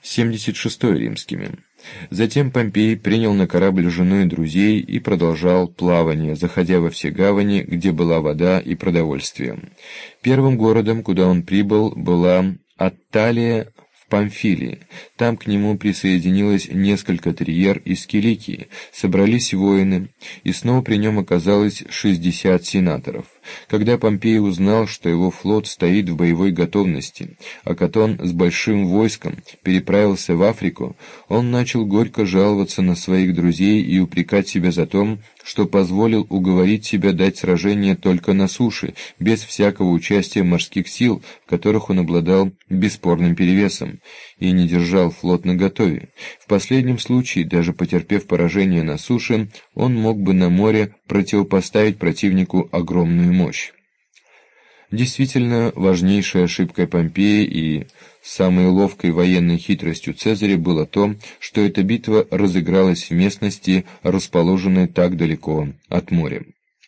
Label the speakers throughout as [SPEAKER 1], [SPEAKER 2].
[SPEAKER 1] 76-й римскими. Затем Помпей принял на корабль жену и друзей и продолжал плавание, заходя во все гавани, где была вода и продовольствие. Первым городом, куда он прибыл, была Атталия в Памфилии. Там к нему присоединилось несколько триер из Киликии, собрались воины, и снова при нем оказалось 60 сенаторов. Когда Помпей узнал, что его флот стоит в боевой готовности, а Катон с большим войском переправился в Африку, он начал горько жаловаться на своих друзей и упрекать себя за то, что позволил уговорить себя дать сражение только на суше, без всякого участия морских сил, в которых он обладал бесспорным перевесом, и не держал флот наготове. В последнем случае, даже потерпев поражение на суше, он мог бы на море противопоставить противнику огромную мощь. Действительно, важнейшей ошибкой Помпея и самой ловкой военной хитростью Цезаря было то, что эта битва разыгралась в местности, расположенной так далеко от моря.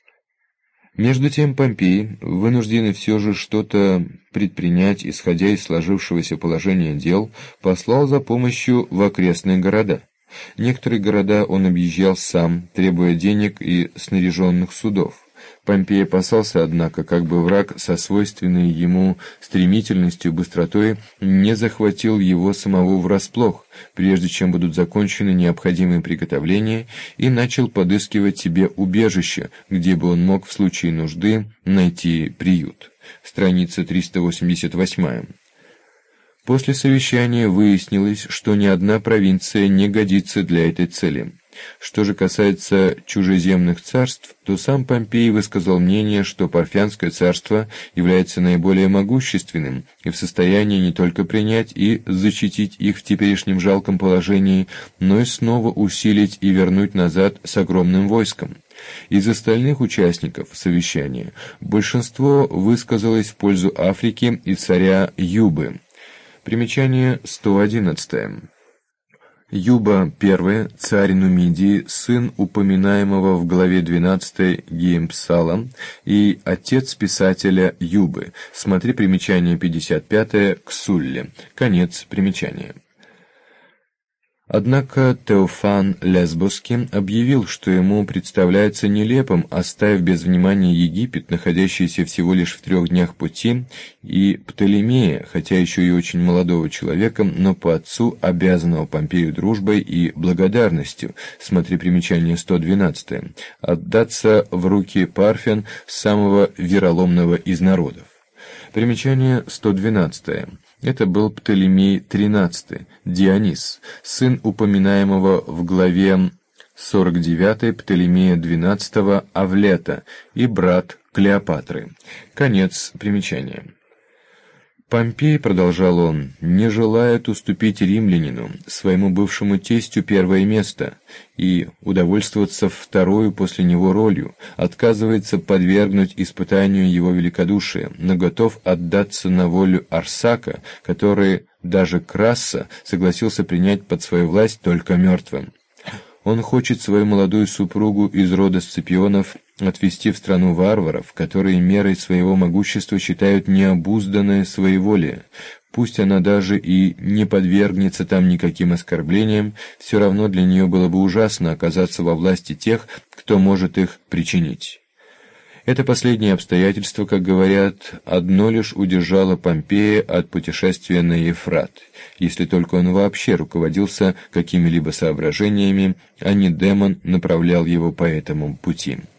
[SPEAKER 1] Между тем Помпей, вынужденный все же что-то предпринять, исходя из сложившегося положения дел, послал за помощью в окрестные города. Некоторые города он объезжал сам, требуя денег и снаряженных судов. Помпей опасался, однако, как бы враг со свойственной ему стремительностью, быстротой не захватил его самого врасплох, прежде чем будут закончены необходимые приготовления, и начал подыскивать себе убежище, где бы он мог в случае нужды найти приют. Страница 388. После совещания выяснилось, что ни одна провинция не годится для этой цели. Что же касается чужеземных царств, то сам Помпей высказал мнение, что Парфянское царство является наиболее могущественным и в состоянии не только принять и защитить их в теперешнем жалком положении, но и снова усилить и вернуть назад с огромным войском. Из остальных участников совещания большинство высказалось в пользу Африки и царя Юбы. Примечание 111. Юба I, царь Нумидии, сын упоминаемого в главе 12 Гиемпсала и отец писателя Юбы. Смотри примечание 55 к Сулле. Конец примечания. Однако Теофан Лесбосский объявил, что ему представляется нелепым, оставив без внимания Египет, находящийся всего лишь в 3 днях пути, и Птолемея, хотя еще и очень молодого человека, но по отцу обязанного Помпею дружбой и благодарностью, смотри примечание 112, отдаться в руки Парфян, самого вероломного из народов. Примечание 112. Это был Птолемей XIII, Дионис, сын упоминаемого в главе 49 Птолемея XII Авлета и брат Клеопатры. Конец примечания. Помпей, продолжал он, не желает уступить римлянину, своему бывшему тестю, первое место, и удовольствоваться вторую после него ролью, отказывается подвергнуть испытанию его великодушия, но готов отдаться на волю Арсака, который даже Красса согласился принять под свою власть только мертвым. Он хочет свою молодую супругу из рода Сципионов отвести в страну варваров, которые мерой своего могущества считают необузданное своеволие. Пусть она даже и не подвергнется там никаким оскорблениям, все равно для нее было бы ужасно оказаться во власти тех, кто может их причинить. Это последнее обстоятельство, как говорят, одно лишь удержало Помпея от путешествия на Ефрат, если только он вообще руководился какими-либо соображениями, а не демон направлял его по этому пути.